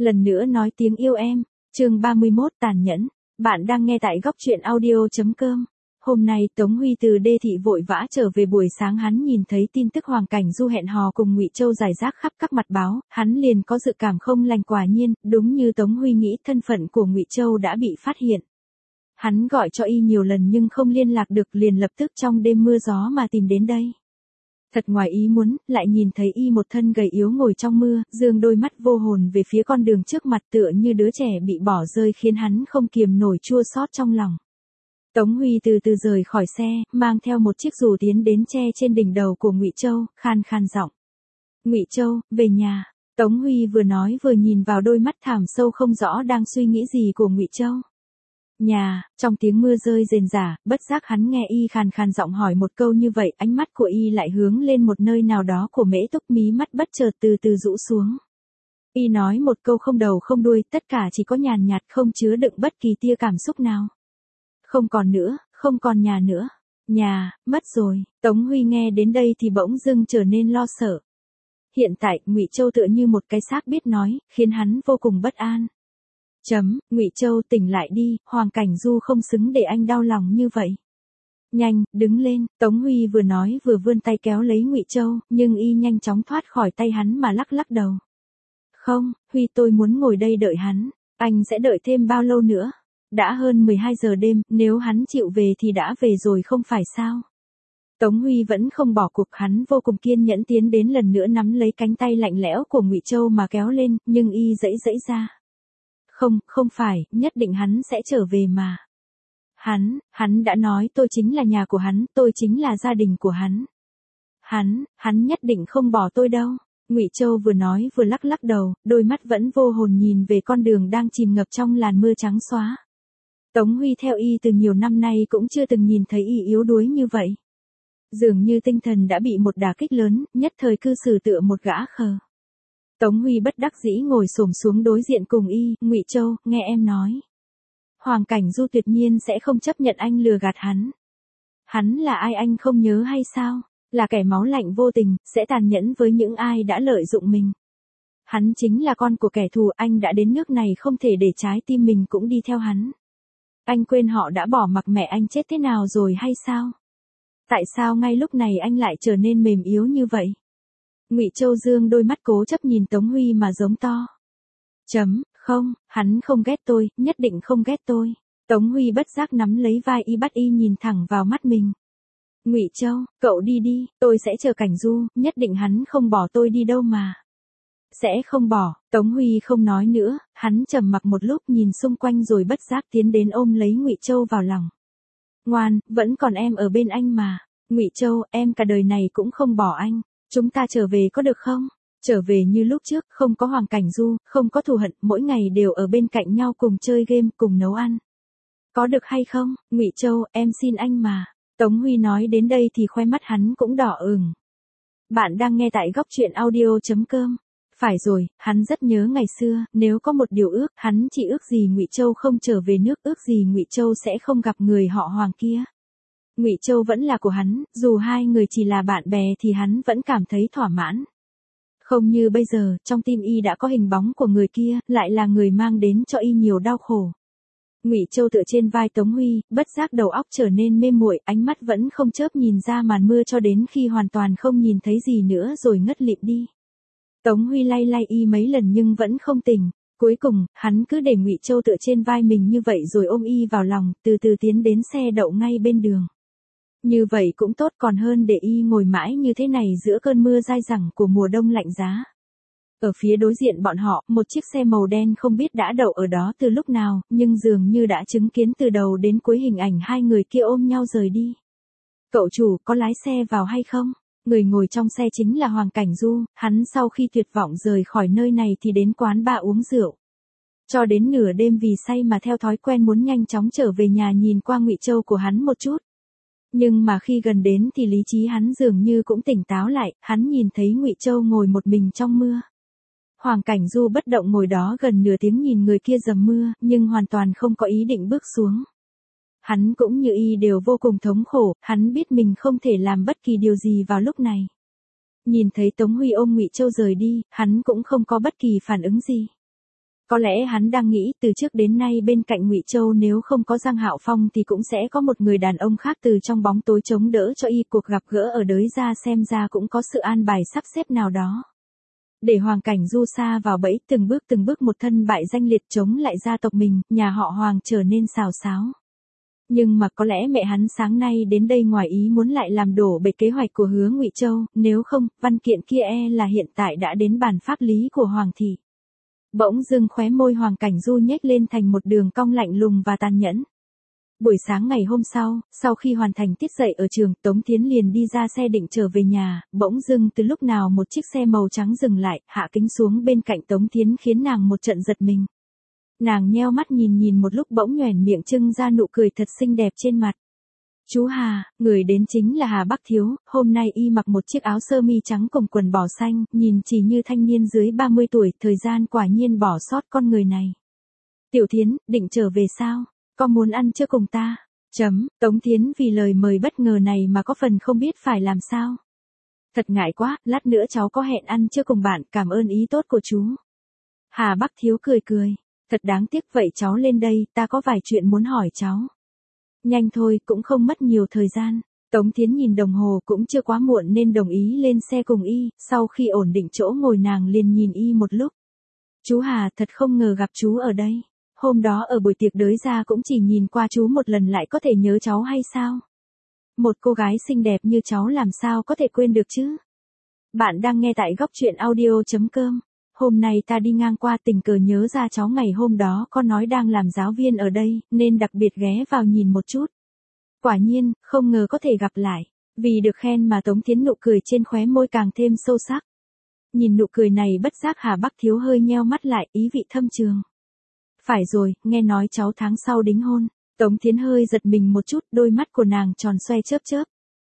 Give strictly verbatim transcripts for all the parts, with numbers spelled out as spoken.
Lần nữa nói tiếng yêu em, chương ba mươi mốt tàn nhẫn. Bạn đang nghe tại góc truyện audio.com. Hôm nay Tống Huy từ đê thị vội vã trở về, buổi sáng hắn nhìn thấy tin tức Hoàng Cảnh Du hẹn hò cùng Ngụy Châu rải rác khắp các mặt báo, hắn liền có dự cảm không lành, quả nhiên, đúng như Tống Huy nghĩ, thân phận của Ngụy Châu đã bị phát hiện. Hắn gọi cho y nhiều lần nhưng không liên lạc được, liền lập tức trong đêm mưa gió mà tìm đến đây. Thật ngoài ý muốn, lại nhìn thấy y một thân gầy yếu ngồi trong mưa, dương đôi mắt vô hồn về phía con đường trước mặt, tựa như đứa trẻ bị bỏ rơi, khiến hắn không kiềm nổi chua xót trong lòng. Tống Huy từ từ rời khỏi xe, mang theo một chiếc dù tiến đến che trên đỉnh đầu của Ngụy Châu, khan khan giọng. Ngụy Châu, về nhà. Tống Huy vừa nói vừa nhìn vào đôi mắt thẳm sâu không rõ đang suy nghĩ gì của Ngụy Châu. Nhà, trong tiếng mưa rơi rền rả, bất giác hắn nghe y khàn khàn giọng hỏi một câu như vậy, ánh mắt của y lại hướng lên một nơi nào đó của Mễ Túc, mí mắt bất chợt từ từ rũ xuống. Y nói một câu không đầu không đuôi, tất cả chỉ có nhàn nhạt, không chứa đựng bất kỳ tia cảm xúc nào. Không còn nữa, không còn nhà nữa. Nhà, mất rồi. Tống Huy nghe đến đây thì bỗng dưng trở nên lo sợ. Hiện tại, Ngụy Châu tựa như một cái xác biết nói, khiến hắn vô cùng bất an. Chấm, Ngụy Châu tỉnh lại đi, Hoàng Cảnh Du không xứng để anh đau lòng như vậy. Nhanh, đứng lên, Tống Huy vừa nói vừa vươn tay kéo lấy Ngụy Châu, nhưng y nhanh chóng thoát khỏi tay hắn mà lắc lắc đầu. Không, Huy, tôi muốn ngồi đây đợi hắn. Anh sẽ đợi thêm bao lâu nữa? Đã hơn mười hai giờ đêm, nếu hắn chịu về thì đã về rồi không phải sao? Tống Huy vẫn không bỏ cuộc, hắn vô cùng kiên nhẫn tiến đến lần nữa nắm lấy cánh tay lạnh lẽo của Ngụy Châu mà kéo lên, nhưng y giãy giãy ra. Không, không phải, nhất định hắn sẽ trở về mà. Hắn, hắn đã nói tôi chính là nhà của hắn, tôi chính là gia đình của hắn. Hắn, hắn nhất định không bỏ tôi đâu. Ngụy Châu vừa nói vừa lắc lắc đầu, đôi mắt vẫn vô hồn nhìn về con đường đang chìm ngập trong làn mưa trắng xóa. Tống Huy theo y từ nhiều năm nay cũng chưa từng nhìn thấy y yếu đuối như vậy. Dường như tinh thần đã bị một đả kích lớn, nhất thời cư xử tựa một gã khờ. Tống Huy bất đắc dĩ ngồi xổm xuống đối diện cùng y, Ngụy Châu, nghe em nói. Hoàng Cảnh Du tuyệt nhiên sẽ không chấp nhận anh lừa gạt hắn. Hắn là ai anh không nhớ hay sao? Là kẻ máu lạnh vô tình, sẽ tàn nhẫn với những ai đã lợi dụng mình. Hắn chính là con của kẻ thù, anh đã đến nước này không thể để trái tim mình cũng đi theo hắn. Anh quên họ đã bỏ mặc mẹ anh chết thế nào rồi hay sao? Tại sao ngay lúc này anh lại trở nên mềm yếu như vậy? Ngụy Châu dương đôi mắt cố chấp nhìn Tống Huy mà giống to. Chấm, không, hắn không ghét tôi, nhất định không ghét tôi. Tống Huy bất giác nắm lấy vai y, bắt y nhìn thẳng vào mắt mình. Ngụy Châu, cậu đi đi, tôi sẽ chờ Cảnh Du, nhất định hắn không bỏ tôi đi đâu mà. Sẽ không bỏ. Tống Huy không nói nữa, hắn trầm mặc một lúc nhìn xung quanh rồi bất giác tiến đến ôm lấy Ngụy Châu vào lòng. Ngoan, vẫn còn em ở bên anh mà. Ngụy Châu, em cả đời này cũng không bỏ anh. Chúng ta trở về có được không? Trở về như lúc trước, không có Hoàng Cảnh Du, không có thù hận, mỗi ngày đều ở bên cạnh nhau cùng chơi game, cùng nấu ăn. Có được hay không? Ngụy Châu, em xin anh mà. Tống Huy nói đến đây thì khoe mắt hắn cũng đỏ ửng. Bạn đang nghe tại góc truyện audio.com. Phải rồi, hắn rất nhớ ngày xưa, nếu có một điều ước, hắn chỉ ước gì Ngụy Châu không trở về nước, ước gì Ngụy Châu sẽ không gặp người họ Hoàng kia. Ngụy Châu vẫn là của hắn, dù hai người chỉ là bạn bè thì hắn vẫn cảm thấy thỏa mãn. Không như bây giờ, trong tim y đã có hình bóng của người kia, lại là người mang đến cho y nhiều đau khổ. Ngụy Châu tựa trên vai Tống Huy, bất giác đầu óc trở nên mê muội, ánh mắt vẫn không chớp nhìn ra màn mưa cho đến khi hoàn toàn không nhìn thấy gì nữa rồi ngất lịm đi. Tống Huy lay lay y mấy lần nhưng vẫn không tỉnh. Cuối cùng, hắn cứ để Ngụy Châu tựa trên vai mình như vậy rồi ôm y vào lòng, từ từ tiến đến xe đậu ngay bên đường. Như vậy cũng tốt, còn hơn để y ngồi mãi như thế này giữa cơn mưa dai dẳng của mùa đông lạnh giá. Ở phía đối diện bọn họ, một chiếc xe màu đen không biết đã đậu ở đó từ lúc nào, nhưng dường như đã chứng kiến từ đầu đến cuối hình ảnh hai người kia ôm nhau rời đi. Cậu chủ, có lái xe vào hay không? Người ngồi trong xe chính là Hoàng Cảnh Du, hắn sau khi tuyệt vọng rời khỏi nơi này thì đến quán bar uống rượu. Cho đến nửa đêm vì say mà theo thói quen muốn nhanh chóng trở về nhà nhìn qua Ngụy Châu của hắn một chút. Nhưng mà khi gần đến thì lý trí hắn dường như cũng tỉnh táo lại, hắn nhìn thấy Ngụy Châu ngồi một mình trong mưa. Hoàng Cảnh Du bất động ngồi đó gần nửa tiếng nhìn người kia dầm mưa, nhưng hoàn toàn không có ý định bước xuống. Hắn cũng như y đều vô cùng thống khổ, hắn biết mình không thể làm bất kỳ điều gì vào lúc này. Nhìn thấy Tống Huy ôm Ngụy Châu rời đi, hắn cũng không có bất kỳ phản ứng gì. Có lẽ hắn đang nghĩ từ trước đến nay bên cạnh Ngụy Châu nếu không có Giang Hạo Phong thì cũng sẽ có một người đàn ông khác từ trong bóng tối chống đỡ cho y, cuộc gặp gỡ ở đới ra xem ra cũng có sự an bài sắp xếp nào đó. Để Hoàng Cảnh Du sa vào bẫy, từng bước từng bước một thân bại danh liệt chống lại gia tộc mình, nhà họ Hoàng trở nên xào xáo. Nhưng mà có lẽ mẹ hắn sáng nay đến đây ngoài ý muốn lại làm đổ bể kế hoạch của Hứa Ngụy Châu, nếu không, văn kiện kia e là hiện tại đã đến bàn pháp lý của Hoàng thị. Bỗng dưng khóe môi Hoàng Cảnh Du nhếch lên thành một đường cong lạnh lùng và tàn nhẫn. Buổi sáng ngày hôm sau, sau khi hoàn thành tiết dạy ở trường, Tống Thiến liền đi ra xe định trở về nhà, bỗng dưng từ lúc nào một chiếc xe màu trắng dừng lại, hạ kính xuống bên cạnh Tống Thiến khiến nàng một trận giật mình. Nàng nheo mắt nhìn nhìn một lúc bỗng nhoẻn miệng trưng ra nụ cười thật xinh đẹp trên mặt. Chú Hà, người đến chính là Hà Bắc Thiếu, hôm nay y mặc một chiếc áo sơ mi trắng cùng quần bò xanh, nhìn chỉ như thanh niên dưới ba mươi tuổi, thời gian quả nhiên bỏ sót con người này. Tiểu Thiến, định trở về sao? Có muốn ăn chưa cùng ta? Chấm, Tống Thiến vì lời mời bất ngờ này mà có phần không biết phải làm sao. Thật ngại quá, lát nữa cháu có hẹn ăn chưa cùng bạn, cảm ơn ý tốt của chú. Hà Bắc Thiếu cười cười, thật đáng tiếc, vậy cháu lên đây, ta có vài chuyện muốn hỏi cháu. Nhanh thôi, cũng không mất nhiều thời gian. Tống Thiến nhìn đồng hồ cũng chưa quá muộn nên đồng ý lên xe cùng y, sau khi ổn định chỗ ngồi nàng liền nhìn y một lúc. Chú Hà, thật không ngờ gặp chú ở đây. Hôm đó ở buổi tiệc đới ra cũng chỉ nhìn qua chú một lần lại có thể nhớ cháu hay sao? Một cô gái xinh đẹp như cháu làm sao có thể quên được chứ? Bạn đang nghe tại góc truyện audio chấm com. Hôm nay ta đi ngang qua tình cờ nhớ ra cháu ngày hôm đó có nói đang làm giáo viên ở đây, nên đặc biệt ghé vào nhìn một chút. Quả nhiên, không ngờ có thể gặp lại. Vì được khen mà Tống Thiến nụ cười trên khóe môi càng thêm sâu sắc. Nhìn nụ cười này bất giác Hà Bắc Thiếu hơi nheo mắt lại, ý vị thâm trường. Phải rồi, nghe nói cháu tháng sau đính hôn. Tống Thiến hơi giật mình một chút, đôi mắt của nàng tròn xoe chớp chớp.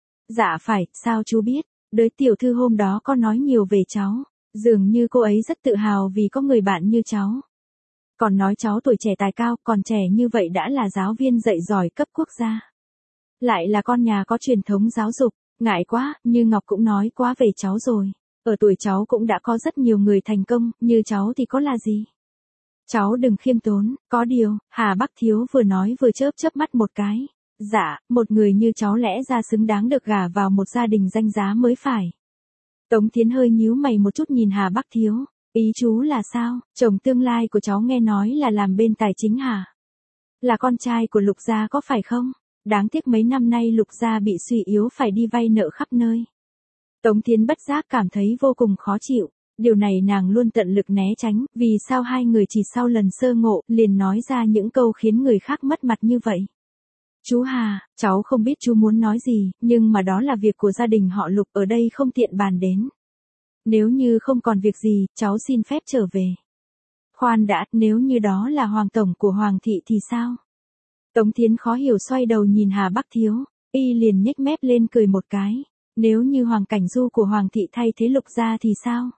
Dạ phải, sao chú biết? Đới tiểu thư hôm đó có nói nhiều về cháu. Dường như cô ấy rất tự hào vì có người bạn như cháu. Còn nói cháu tuổi trẻ tài cao, còn trẻ như vậy đã là giáo viên dạy giỏi cấp quốc gia. Lại là con nhà có truyền thống giáo dục, ngại quá, Như Ngọc cũng nói quá về cháu rồi. Ở tuổi cháu cũng đã có rất nhiều người thành công, như cháu thì có là gì? Cháu đừng khiêm tốn, có điều, Hà Bắc Thiếu vừa nói vừa chớp chớp mắt một cái. Dạ, một người như cháu lẽ ra xứng đáng được gả vào một gia đình danh giá mới phải. Tống Thiến hơi nhíu mày một chút nhìn Hà Bắc Thiếu. Ý chú là sao? Chồng tương lai của cháu nghe nói là làm bên tài chính hả? Là con trai của Lục gia có phải không? Đáng tiếc mấy năm nay Lục gia bị suy yếu phải đi vay nợ khắp nơi. Tống Thiến bất giác cảm thấy vô cùng khó chịu. Điều này nàng luôn tận lực né tránh, vì sao hai người chỉ sau lần sơ ngộ liền nói ra những câu khiến người khác mất mặt như vậy. Chú Hà, cháu không biết chú muốn nói gì, nhưng mà đó là việc của gia đình họ Lục, ở đây không tiện bàn đến. Nếu như không còn việc gì, cháu xin phép trở về. Khoan đã, nếu như đó là Hoàng tổng của Hoàng thị thì sao? Tống Thiến khó hiểu xoay đầu nhìn Hà Bắc Thiếu, y liền nhếch mép lên cười một cái. Nếu như Hoàng Cảnh Du của Hoàng thị thay thế Lục gia thì sao?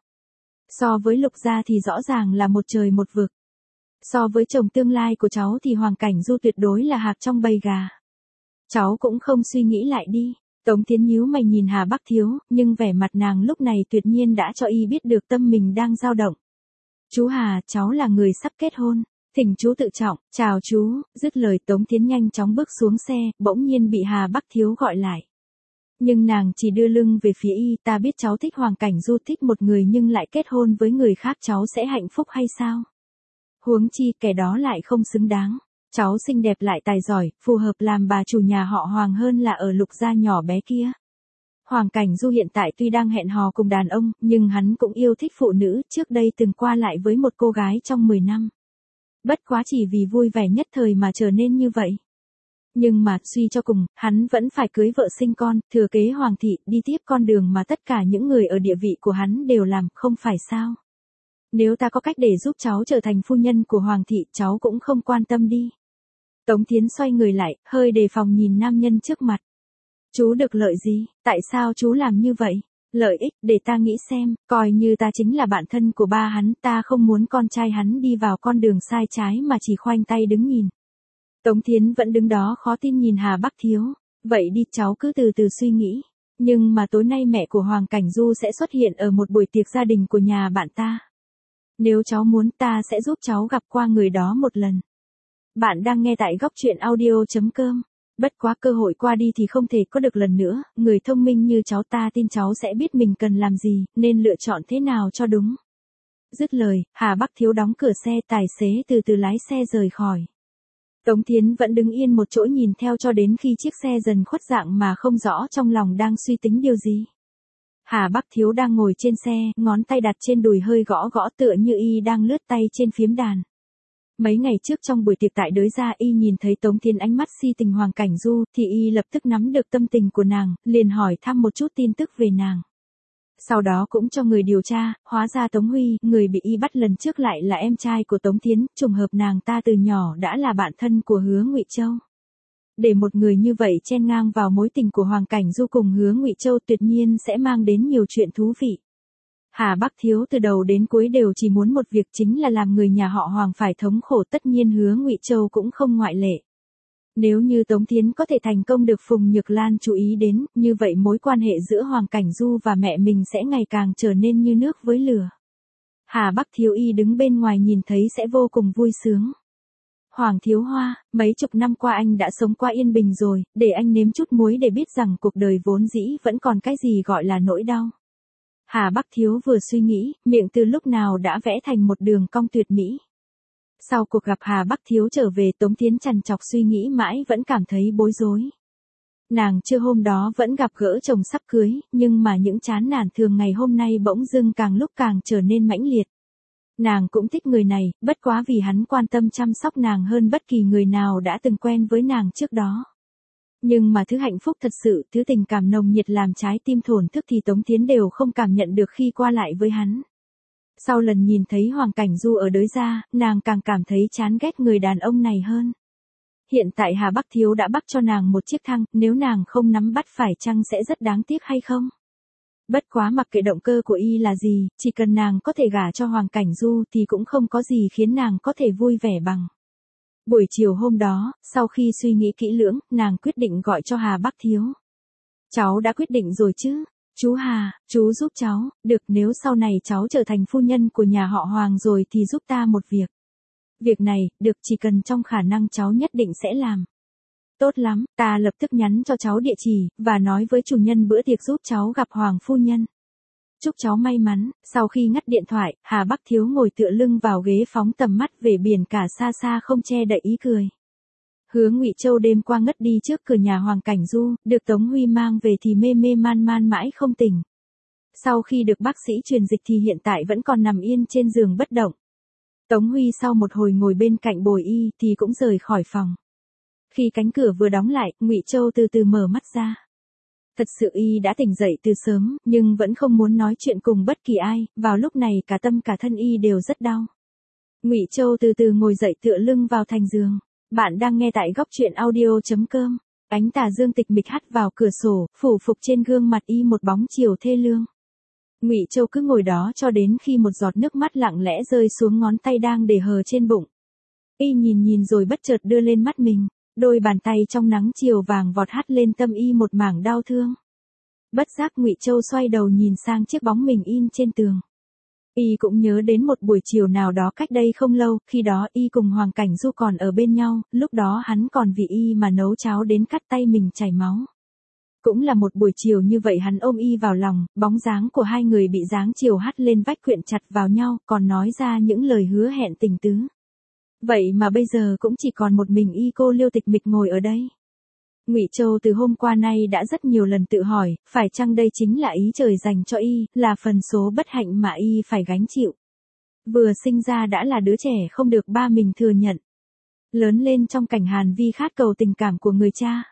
So với Lục gia thì rõ ràng là một trời một vực. So với chồng tương lai của cháu thì Hoàng Cảnh Du tuyệt đối là hạc trong bầy gà. Cháu cũng không suy nghĩ lại đi. Tống Thiến nhíu mày nhìn Hà Bắc Thiếu, nhưng vẻ mặt nàng lúc này tuyệt nhiên đã cho y biết được tâm mình đang dao động. Chú Hà, cháu là người sắp kết hôn. Thỉnh chú tự trọng, chào chú, dứt lời Tống Thiến nhanh chóng bước xuống xe, bỗng nhiên bị Hà Bắc Thiếu gọi lại. Nhưng nàng chỉ đưa lưng về phía y, ta biết cháu thích Hoàng Cảnh Du, thích một người nhưng lại kết hôn với người khác cháu sẽ hạnh phúc hay sao? Huống chi kẻ đó lại không xứng đáng. Cháu xinh đẹp lại tài giỏi, phù hợp làm bà chủ nhà họ Hoàng hơn là ở Lục gia nhỏ bé kia. Hoàng Cảnh Du hiện tại tuy đang hẹn hò cùng đàn ông, nhưng hắn cũng yêu thích phụ nữ, trước đây từng qua lại với một cô gái trong mười năm. Bất quá chỉ vì vui vẻ nhất thời mà trở nên như vậy. Nhưng mà, suy cho cùng, hắn vẫn phải cưới vợ sinh con, thừa kế Hoàng thị, đi tiếp con đường mà tất cả những người ở địa vị của hắn đều làm, không phải sao? Nếu ta có cách để giúp cháu trở thành phu nhân của Hoàng thị, cháu cũng không quan tâm đi. Tống Thiến xoay người lại, hơi đề phòng nhìn nam nhân trước mặt. Chú được lợi gì? Tại sao chú làm như vậy? Lợi ích, để ta nghĩ xem, coi như ta chính là bạn thân của ba hắn, ta không muốn con trai hắn đi vào con đường sai trái mà chỉ khoanh tay đứng nhìn. Tống Thiến vẫn đứng đó khó tin nhìn Hà Bắc Thiếu. Vậy đi, cháu cứ từ từ suy nghĩ. Nhưng mà tối nay mẹ của Hoàng Cảnh Du sẽ xuất hiện ở một buổi tiệc gia đình của nhà bạn ta. Nếu cháu muốn ta sẽ giúp cháu gặp qua người đó một lần. Bạn đang nghe tại góc chuyện audio.com. Bất quá cơ hội qua đi thì không thể có được lần nữa, người thông minh như cháu ta tin cháu sẽ biết mình cần làm gì, nên lựa chọn thế nào cho đúng. Dứt lời, Hà Bắc Thiếu đóng cửa xe, tài xế từ từ lái xe rời khỏi. Tống Thiến vẫn đứng yên một chỗ nhìn theo cho đến khi chiếc xe dần khuất dạng mà không rõ trong lòng đang suy tính điều gì. Hà Bắc Thiếu đang ngồi trên xe, ngón tay đặt trên đùi hơi gõ gõ tựa như y đang lướt tay trên phím đàn. Mấy ngày trước trong buổi tiệc tại Đới Gia y nhìn thấy Tống Thiến ánh mắt si tình Hoàng Cảnh Du thì y lập tức nắm được tâm tình của nàng, liền hỏi thăm một chút tin tức về nàng. Sau đó cũng cho người điều tra, hóa ra Tống Huy, người bị y bắt lần trước lại là em trai của Tống Thiến, trùng hợp nàng ta từ nhỏ đã là bạn thân của Hứa Ngụy Châu. Để một người như vậy chen ngang vào mối tình của Hoàng Cảnh Du cùng Hứa Ngụy Châu tuyệt nhiên sẽ mang đến nhiều chuyện thú vị. Hà Bắc Thiếu từ đầu đến cuối đều chỉ muốn một việc chính là làm người nhà họ Hoàng phải thống khổ, tất nhiên Hứa Ngụy Châu cũng không ngoại lệ. Nếu như Tống Thiến có thể thành công được Phùng Nhược Lan chú ý đến, như vậy mối quan hệ giữa Hoàng Cảnh Du và mẹ mình sẽ ngày càng trở nên như nước với lửa. Hà Bắc Thiếu y đứng bên ngoài nhìn thấy sẽ vô cùng vui sướng. Hoàng Thiếu Hoa, mấy chục năm qua anh đã sống qua yên bình rồi, để anh nếm chút muối để biết rằng cuộc đời vốn dĩ vẫn còn cái gì gọi là nỗi đau. Hà Bắc Thiếu vừa suy nghĩ, miệng từ lúc nào đã vẽ thành một đường cong tuyệt mỹ. Sau cuộc gặp Hà Bắc Thiếu trở về, Tống Thiến trằn trọc suy nghĩ mãi vẫn cảm thấy bối rối. Nàng chưa hôm đó vẫn gặp gỡ chồng sắp cưới, nhưng mà những chán nản thường ngày hôm nay bỗng dưng càng lúc càng trở nên mãnh liệt. Nàng cũng thích người này, bất quá vì hắn quan tâm chăm sóc nàng hơn bất kỳ người nào đã từng quen với nàng trước đó. Nhưng mà thứ hạnh phúc thật sự, thứ tình cảm nồng nhiệt làm trái tim thổn thức thì Tống Thiến đều không cảm nhận được khi qua lại với hắn. Sau lần nhìn thấy Hoàng Cảnh Du ở Đới Gia, nàng càng cảm thấy chán ghét người đàn ông này hơn. Hiện tại Hà Bắc Thiếu đã bắt cho nàng một chiếc thăng, nếu nàng không nắm bắt phải chăng sẽ rất đáng tiếc hay không? Bất quá mặc kệ động cơ của y là gì, chỉ cần nàng có thể gả cho Hoàng Cảnh Du thì cũng không có gì khiến nàng có thể vui vẻ bằng. Buổi chiều hôm đó, sau khi suy nghĩ kỹ lưỡng, nàng quyết định gọi cho Hà Bắc Thiếu. Cháu đã quyết định rồi chứ? Chú Hà, chú giúp cháu, được, nếu sau này cháu trở thành phu nhân của nhà họ Hoàng rồi thì giúp ta một việc. Việc này, được, chỉ cần trong khả năng cháu nhất định sẽ làm. Tốt lắm, ta lập tức nhắn cho cháu địa chỉ, và nói với chủ nhân bữa tiệc giúp cháu gặp Hoàng phu nhân. Chúc cháu may mắn. Sau khi ngắt điện thoại, Hà Bắc Thiếu ngồi tựa lưng vào ghế phóng tầm mắt về biển cả xa xa không che đậy ý cười. Hứa Ngụy Châu đêm qua ngất đi trước cửa nhà Hoàng Cảnh Du, được Tống Huy mang về thì mê mê man man mãi không tỉnh. Sau khi được bác sĩ truyền dịch thì hiện tại vẫn còn nằm yên trên giường bất động. Tống Huy sau một hồi ngồi bên cạnh bồi y thì cũng rời khỏi phòng. Khi cánh cửa vừa đóng lại, Ngụy Châu từ từ mở mắt ra. Thật sự y đã tỉnh dậy từ sớm, nhưng vẫn không muốn nói chuyện cùng bất kỳ ai, vào lúc này cả tâm cả thân y đều rất đau. Ngụy Châu từ từ ngồi dậy tựa lưng vào thành giường. Bạn đang nghe tại góc chuyện audio.com. Ánh tà dương tịch mịch hắt vào cửa sổ, phủ phục trên gương mặt y một bóng chiều thê lương. Ngụy Châu cứ ngồi đó cho đến khi một giọt nước mắt lặng lẽ rơi xuống ngón tay đang để hờ trên bụng. Y nhìn nhìn rồi bất chợt đưa lên mắt mình, đôi bàn tay trong nắng chiều vàng vọt hắt lên tâm y một mảng đau thương. Bất giác Ngụy Châu xoay đầu nhìn sang chiếc bóng mình in trên tường. Y cũng nhớ đến một buổi chiều nào đó cách đây không lâu, khi đó y cùng Hoàng Cảnh Du còn ở bên nhau, lúc đó hắn còn vì y mà nấu cháo đến cắt tay mình chảy máu. Cũng là một buổi chiều như vậy hắn ôm y vào lòng, bóng dáng của hai người bị dáng chiều hắt lên vách quyện chặt vào nhau, còn nói ra những lời hứa hẹn tình tứ. Vậy mà bây giờ cũng chỉ còn một mình y cô liêu tịch mịch ngồi ở đây. Ngụy Châu từ hôm qua nay đã rất nhiều lần tự hỏi, phải chăng đây chính là ý trời dành cho y, là phần số bất hạnh mà y phải gánh chịu. Vừa sinh ra đã là đứa trẻ không được ba mình thừa nhận. Lớn lên trong cảnh hàn vi khát cầu tình cảm của người cha.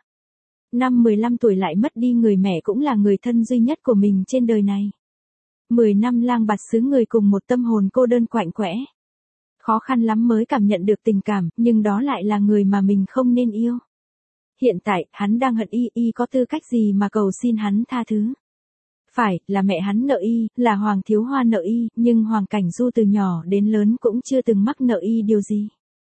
Năm mười lăm tuổi lại mất đi người mẹ cũng là người thân duy nhất của mình trên đời này. Mười năm lang bạt xứ người cùng một tâm hồn cô đơn quạnh quẽ. Khó khăn lắm mới cảm nhận được tình cảm, nhưng đó lại là người mà mình không nên yêu. Hiện tại, hắn đang hận y, y có tư cách gì mà cầu xin hắn tha thứ. Phải, là mẹ hắn nợ y, là Hoàng Thiếu Hoa nợ y, nhưng Hoàng Cảnh Du từ nhỏ đến lớn cũng chưa từng mắc nợ y điều gì.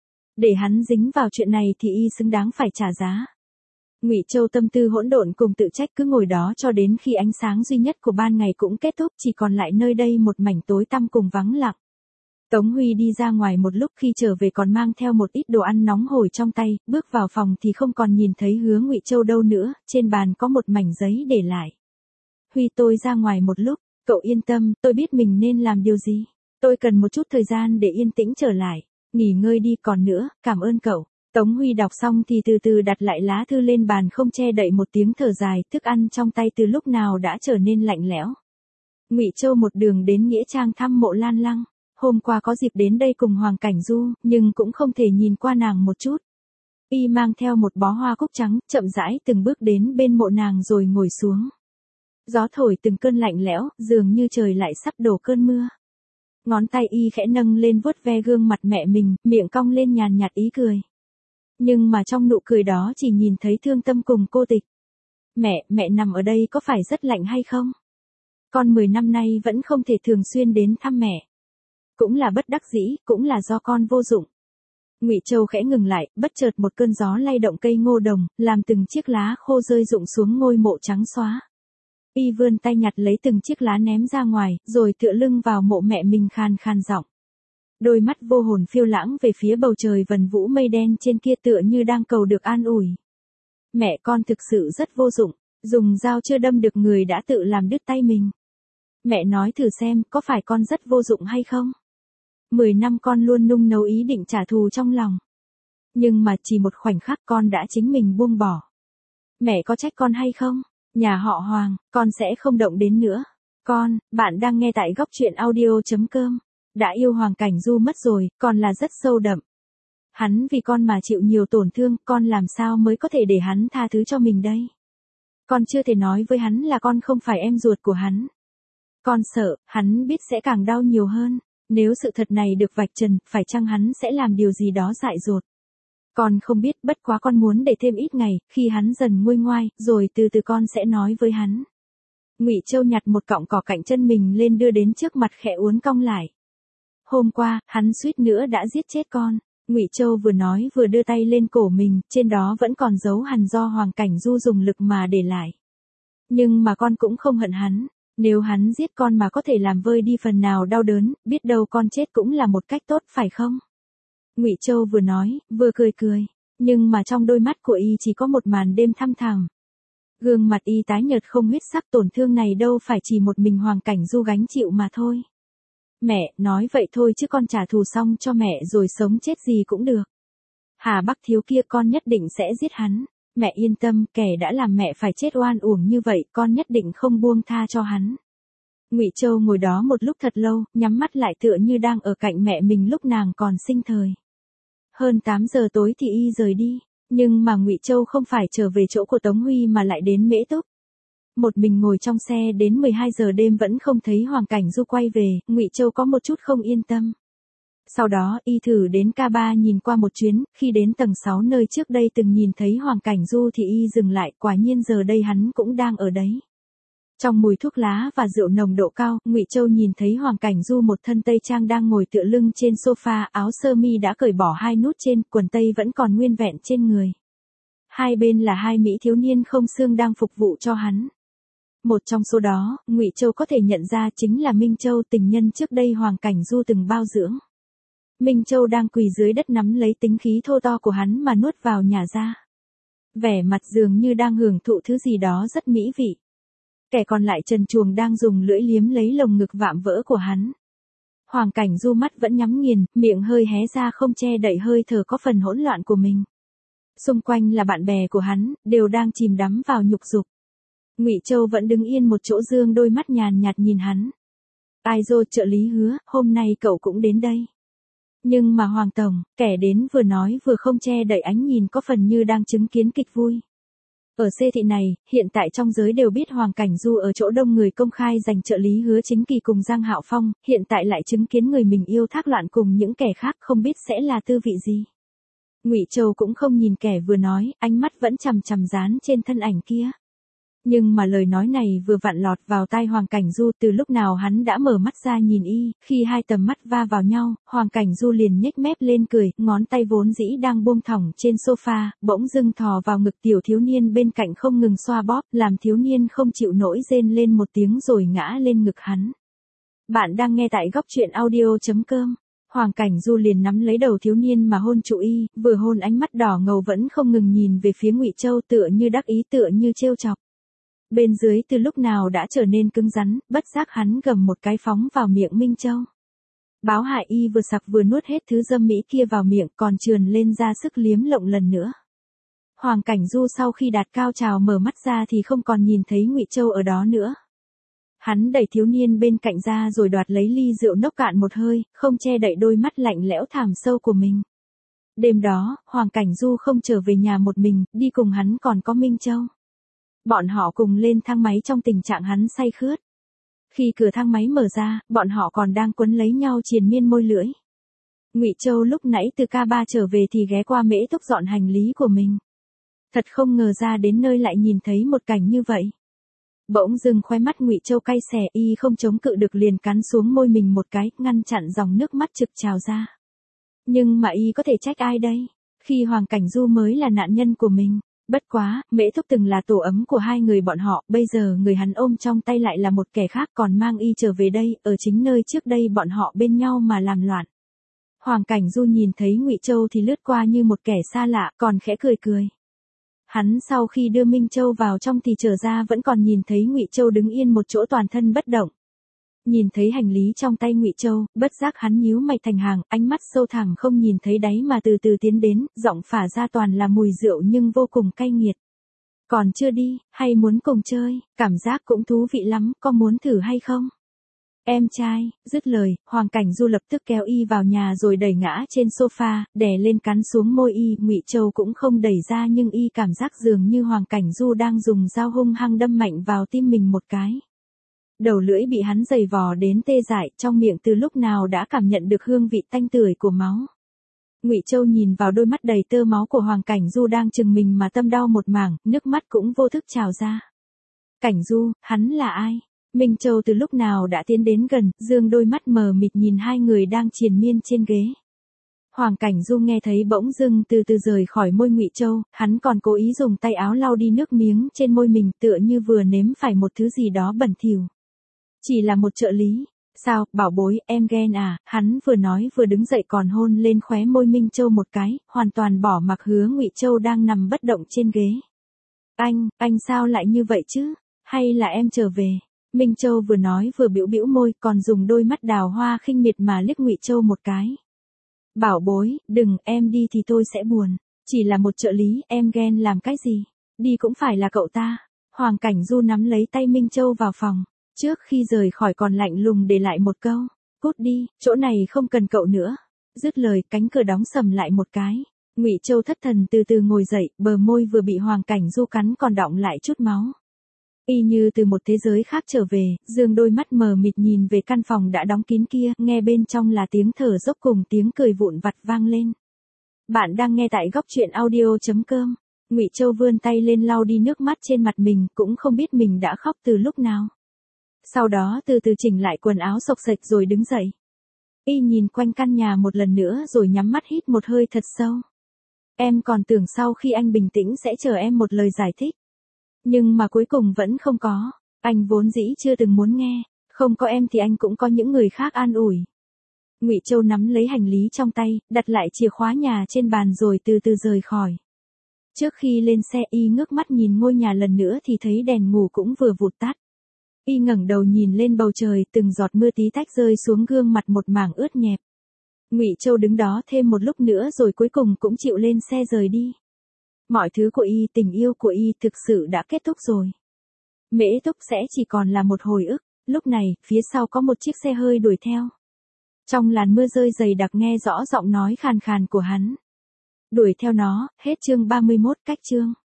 Để hắn dính vào chuyện này thì y xứng đáng phải trả giá. Ngụy Châu tâm tư hỗn độn cùng tự trách cứ ngồi đó cho đến khi ánh sáng duy nhất của ban ngày cũng kết thúc, chỉ còn lại nơi đây một mảnh tối tăm cùng vắng lặng. Tống Huy đi ra ngoài một lúc, khi trở về còn mang theo một ít đồ ăn nóng hổi trong tay, bước vào phòng thì không còn nhìn thấy Hứa Ngụy Châu đâu nữa, trên bàn có một mảnh giấy để lại. Huy, tôi ra ngoài một lúc, cậu yên tâm, tôi biết mình nên làm điều gì. Tôi cần một chút thời gian để yên tĩnh trở lại, nghỉ ngơi đi, còn nữa, cảm ơn cậu. Tống Huy đọc xong thì từ từ đặt lại lá thư lên bàn, không che đậy một tiếng thở dài, thức ăn trong tay từ lúc nào đã trở nên lạnh lẽo. Ngụy Châu một đường đến nghĩa trang thăm mộ Lan Lăng. Hôm qua có dịp đến đây cùng Hoàng Cảnh Du, nhưng cũng không thể nhìn qua nàng một chút. Y mang theo một bó hoa cúc trắng, chậm rãi từng bước đến bên mộ nàng rồi ngồi xuống. Gió thổi từng cơn lạnh lẽo, dường như trời lại sắp đổ cơn mưa. Ngón tay Y khẽ nâng lên vuốt ve gương mặt mẹ mình, miệng cong lên nhàn nhạt ý cười. Nhưng mà trong nụ cười đó chỉ nhìn thấy thương tâm cùng cô tịch. Mẹ, mẹ nằm ở đây có phải rất lạnh hay không? Con mười năm nay vẫn không thể thường xuyên đến thăm mẹ. Cũng là bất đắc dĩ, cũng là do con vô dụng. Ngụy Châu khẽ ngừng lại, bất chợt một cơn gió lay động cây ngô đồng, làm từng chiếc lá khô rơi rụng xuống ngôi mộ trắng xóa. Y vươn tay nhặt lấy từng chiếc lá ném ra ngoài, rồi tựa lưng vào mộ mẹ mình, khan khan giọng. Đôi mắt vô hồn phiêu lãng về phía bầu trời vần vũ mây đen trên kia, tựa như đang cầu được an ủi. Mẹ, con thực sự rất vô dụng, dùng dao chưa đâm được người đã tự làm đứt tay mình. Mẹ nói thử xem, có phải con rất vô dụng hay không? Mười năm con luôn nung nấu ý định trả thù trong lòng. Nhưng mà chỉ một khoảnh khắc con đã chính mình buông bỏ. Mẹ có trách con hay không? Nhà họ Hoàng, con sẽ không động đến nữa. Con, bạn đang nghe tại góc truyện audio chấm com. Đã yêu Hoàng Cảnh Du mất rồi, còn là rất sâu đậm. Hắn vì con mà chịu nhiều tổn thương, con làm sao mới có thể để hắn tha thứ cho mình đây? Con chưa thể nói với hắn là con không phải em ruột của hắn. Con sợ, hắn biết sẽ càng đau nhiều hơn. Nếu sự thật này được vạch trần, phải chăng hắn sẽ làm điều gì đó dại dột? Con không biết, bất quá con muốn để thêm ít ngày, khi hắn dần nguôi ngoai, rồi từ từ con sẽ nói với hắn. Ngụy Châu nhặt một cọng cỏ cạnh chân mình lên đưa đến trước mặt, khẽ uốn cong lại. Hôm qua, hắn suýt nữa đã giết chết con. Ngụy Châu vừa nói vừa đưa tay lên cổ mình, trên đó vẫn còn dấu hằn do Hoàng Cảnh Du dùng lực mà để lại. Nhưng mà con cũng không hận hắn. Nếu hắn giết con mà có thể làm vơi đi phần nào đau đớn, biết đâu con chết cũng là một cách tốt, phải không? Ngụy Châu vừa nói, vừa cười cười. Nhưng mà trong đôi mắt của Y chỉ có một màn đêm thăm thẳm. Gương mặt Y tái nhợt không huyết sắc, tổn thương này đâu phải chỉ một mình Hoàng Cảnh Du gánh chịu mà thôi. Mẹ, nói vậy thôi chứ con trả thù xong cho mẹ rồi sống chết gì cũng được. Hà Bắc Thiếu kia, con nhất định sẽ giết hắn. Mẹ yên tâm, kẻ đã làm mẹ phải chết oan uổng như vậy, con nhất định không buông tha cho hắn. Ngụy Châu ngồi đó một lúc thật lâu, nhắm mắt lại tựa như đang ở cạnh mẹ mình lúc nàng còn sinh thời. Hơn tám giờ tối thì Y rời đi, nhưng mà Ngụy Châu không phải trở về chỗ của Tống Huy mà lại đến Mễ Túc. Một mình ngồi trong xe đến mười hai giờ đêm vẫn không thấy Hoàng Cảnh Du quay về, Ngụy Châu có một chút không yên tâm. Sau đó, Y thử đến ca ba nhìn qua một chuyến, khi đến tầng sáu nơi trước đây từng nhìn thấy Hoàng Cảnh Du thì Y dừng lại, quả nhiên giờ đây hắn cũng đang ở đấy. Trong mùi thuốc lá và rượu nồng độ cao, Ngụy Châu nhìn thấy Hoàng Cảnh Du một thân tây trang đang ngồi tựa lưng trên sofa, áo sơ mi đã cởi bỏ hai nút trên, quần tây vẫn còn nguyên vẹn trên người. Hai bên là hai mỹ thiếu niên không xương đang phục vụ cho hắn. Một trong số đó, Ngụy Châu có thể nhận ra chính là Minh Châu, tình nhân trước đây Hoàng Cảnh Du từng bao dưỡng. Minh Châu đang quỳ dưới đất nắm lấy tính khí thô to của hắn mà nuốt vào nhả ra. Vẻ mặt dường như đang hưởng thụ thứ gì đó rất mỹ vị. Kẻ còn lại trần truồng đang dùng lưỡi liếm lấy lồng ngực vạm vỡ của hắn. Hoàng Cảnh Du mắt vẫn nhắm nghiền, miệng hơi hé ra không che đậy hơi thở có phần hỗn loạn của mình. Xung quanh là bạn bè của hắn, đều đang chìm đắm vào nhục dục. Ngụy Châu vẫn đứng yên một chỗ, dương đôi mắt nhàn nhạt nhìn hắn. Ai dô, trợ lý Hứa, hôm nay cậu cũng đến đây. Nhưng mà Hoàng Tổng, kẻ đến vừa nói vừa không che đậy ánh nhìn có phần như đang chứng kiến kịch vui. Ở xê thị này, hiện tại trong giới đều biết Hoàng Cảnh Du ở chỗ đông người công khai giành trợ lý Hứa Chính Kỳ cùng Giang Hạo Phong, hiện tại lại chứng kiến người mình yêu thác loạn cùng những kẻ khác, không biết sẽ là tư vị gì. Ngụy Châu cũng không nhìn kẻ vừa nói, ánh mắt vẫn chằm chằm dán trên thân ảnh kia. Nhưng mà lời nói này vừa vặn lọt vào tai Hoàng Cảnh Du, từ lúc nào hắn đã mở mắt ra nhìn Y, khi hai tầm mắt va vào nhau, Hoàng Cảnh Du liền nhếch mép lên cười, ngón tay vốn dĩ đang buông thõng trên sofa, bỗng dưng thò vào ngực tiểu thiếu niên bên cạnh không ngừng xoa bóp, làm thiếu niên không chịu nổi rên lên một tiếng rồi ngã lên ngực hắn. Bạn đang nghe tại góc truyện audio chấm com. Hoàng Cảnh Du liền nắm lấy đầu thiếu niên mà hôn trụ y, vừa hôn ánh mắt đỏ ngầu vẫn không ngừng nhìn về phía Ngụy Châu, tựa như đắc ý, tựa như trêu chọc. Bên dưới từ lúc nào đã trở nên cứng rắn, bất giác hắn gầm một cái phóng vào miệng Minh Châu. Báo hại y vừa sặc vừa nuốt hết thứ dâm mỹ kia vào miệng, còn trườn lên ra sức liếm lộng lần nữa. Hoàng Cảnh Du sau khi đạt cao trào mở mắt ra thì không còn nhìn thấy Ngụy Châu ở đó nữa. Hắn đẩy thiếu niên bên cạnh ra rồi đoạt lấy ly rượu nốc cạn một hơi, không che đậy đôi mắt lạnh lẽo thẳm sâu của mình. Đêm đó, Hoàng Cảnh Du không trở về nhà một mình, đi cùng hắn còn có Minh Châu. Bọn họ cùng lên thang máy trong tình trạng hắn say khướt. Khi cửa thang máy mở ra, bọn họ còn đang quấn lấy nhau triền miên môi lưỡi. Ngụy Châu lúc nãy từ ca ba trở về thì ghé qua Mễ Túc dọn hành lý của mình. Thật không ngờ ra đến nơi lại nhìn thấy một cảnh như vậy. Bỗng dưng khóe mắt Ngụy Châu cay xè, y không chống cự được liền cắn xuống môi mình một cái, ngăn chặn dòng nước mắt trực trào ra. Nhưng mà y có thể trách ai đây? Khi Hoàng Cảnh Du mới là nạn nhân của mình. Bất quá, Mễ Thúc từng là tổ ấm của hai người bọn họ, bây giờ người hắn ôm trong tay lại là một kẻ khác, còn mang y trở về đây, ở chính nơi trước đây bọn họ bên nhau mà làm loạn. Hoàng Cảnh Du nhìn thấy Ngụy Châu thì lướt qua như một kẻ xa lạ, còn khẽ cười cười. Hắn sau khi đưa Minh Châu vào trong thì trở ra vẫn còn nhìn thấy Ngụy Châu đứng yên một chỗ toàn thân bất động. Nhìn thấy hành lý trong tay Ngụy Châu, bất giác hắn nhíu mày thành hàng, ánh mắt sâu thẳm không nhìn thấy đáy mà từ từ tiến đến, giọng phả ra toàn là mùi rượu nhưng vô cùng cay nghiệt. Còn chưa đi, hay muốn cùng chơi, cảm giác cũng thú vị lắm, có muốn thử hay không? Em trai, dứt lời, Hoàng Cảnh Du lập tức kéo y vào nhà rồi đẩy ngã trên sofa, đè lên cắn xuống môi y, Ngụy Châu cũng không đẩy ra nhưng y cảm giác dường như Hoàng Cảnh Du đang dùng dao hung hăng đâm mạnh vào tim mình một cái. Đầu lưỡi bị hắn giày vò đến tê dại, trong miệng từ lúc nào đã cảm nhận được hương vị tanh tưởi của máu. Ngụy Châu nhìn vào đôi mắt đầy tơ máu của Hoàng Cảnh Du đang chừng mình mà tâm đau một mảng, nước mắt cũng vô thức trào ra. Cảnh Du, hắn là ai? Minh Châu từ lúc nào đã tiến đến gần, dương đôi mắt mờ mịt nhìn hai người đang triền miên trên ghế. Hoàng Cảnh Du nghe thấy bỗng dưng từ từ rời khỏi môi Ngụy Châu, hắn còn cố ý dùng tay áo lau đi nước miếng trên môi mình, tựa như vừa nếm phải một thứ gì đó bẩn thỉu. Chỉ là một trợ lý. Sao, bảo bối, em ghen à? Hắn vừa nói vừa đứng dậy còn hôn lên khóe môi Minh Châu một cái, hoàn toàn bỏ mặc Hứa Ngụy Châu đang nằm bất động trên ghế. Anh, anh sao lại như vậy chứ? Hay là em trở về? Minh Châu vừa nói vừa bĩu bĩu môi, còn dùng đôi mắt đào hoa khinh miệt mà liếc Ngụy Châu một cái. Bảo bối, đừng, em đi thì tôi sẽ buồn. Chỉ là một trợ lý, em ghen làm cái gì? Đi cũng phải là cậu ta. Hoàng Cảnh Du nắm lấy tay Minh Châu vào phòng. Trước khi rời khỏi còn lạnh lùng để lại một câu. Cút đi, chỗ này không cần cậu nữa. Dứt lời, cánh cửa đóng sầm lại một cái. Ngụy Châu thất thần từ từ ngồi dậy, bờ môi vừa bị Hoàng Cảnh Du cắn còn đọng lại chút máu. Y như từ một thế giới khác trở về, dương đôi mắt mờ mịt nhìn về căn phòng đã đóng kín kia, nghe bên trong là tiếng thở dốc cùng tiếng cười vụn vặt vang lên. Bạn đang nghe tại góc truyện audio chấm com. Ngụy Châu vươn tay lên lau đi nước mắt trên mặt mình, cũng không biết mình đã khóc từ lúc nào. Sau đó từ từ chỉnh lại quần áo xộc xệch rồi đứng dậy. Y nhìn quanh căn nhà một lần nữa rồi nhắm mắt hít một hơi thật sâu. Em còn tưởng sau khi anh bình tĩnh sẽ chờ em một lời giải thích. Nhưng mà cuối cùng vẫn không có. Anh vốn dĩ chưa từng muốn nghe. Không có em thì anh cũng có những người khác an ủi. Ngụy Châu nắm lấy hành lý trong tay, đặt lại chìa khóa nhà trên bàn rồi từ từ rời khỏi. Trước khi lên xe y ngước mắt nhìn ngôi nhà lần nữa thì thấy đèn ngủ cũng vừa vụt tắt. Y ngẩng đầu nhìn lên bầu trời, từng giọt mưa tí tách rơi xuống gương mặt một mảng ướt nhẹp. Ngụy Châu đứng đó thêm một lúc nữa rồi cuối cùng cũng chịu lên xe rời đi. Mọi thứ của y, tình yêu của y thực sự đã kết thúc rồi. Mễ Túc sẽ chỉ còn là một hồi ức. Lúc này, phía sau có một chiếc xe hơi đuổi theo. Trong làn mưa rơi dày đặc nghe rõ giọng nói khàn khàn của hắn. Đuổi theo nó, hết chương ba mươi mốt cách chương.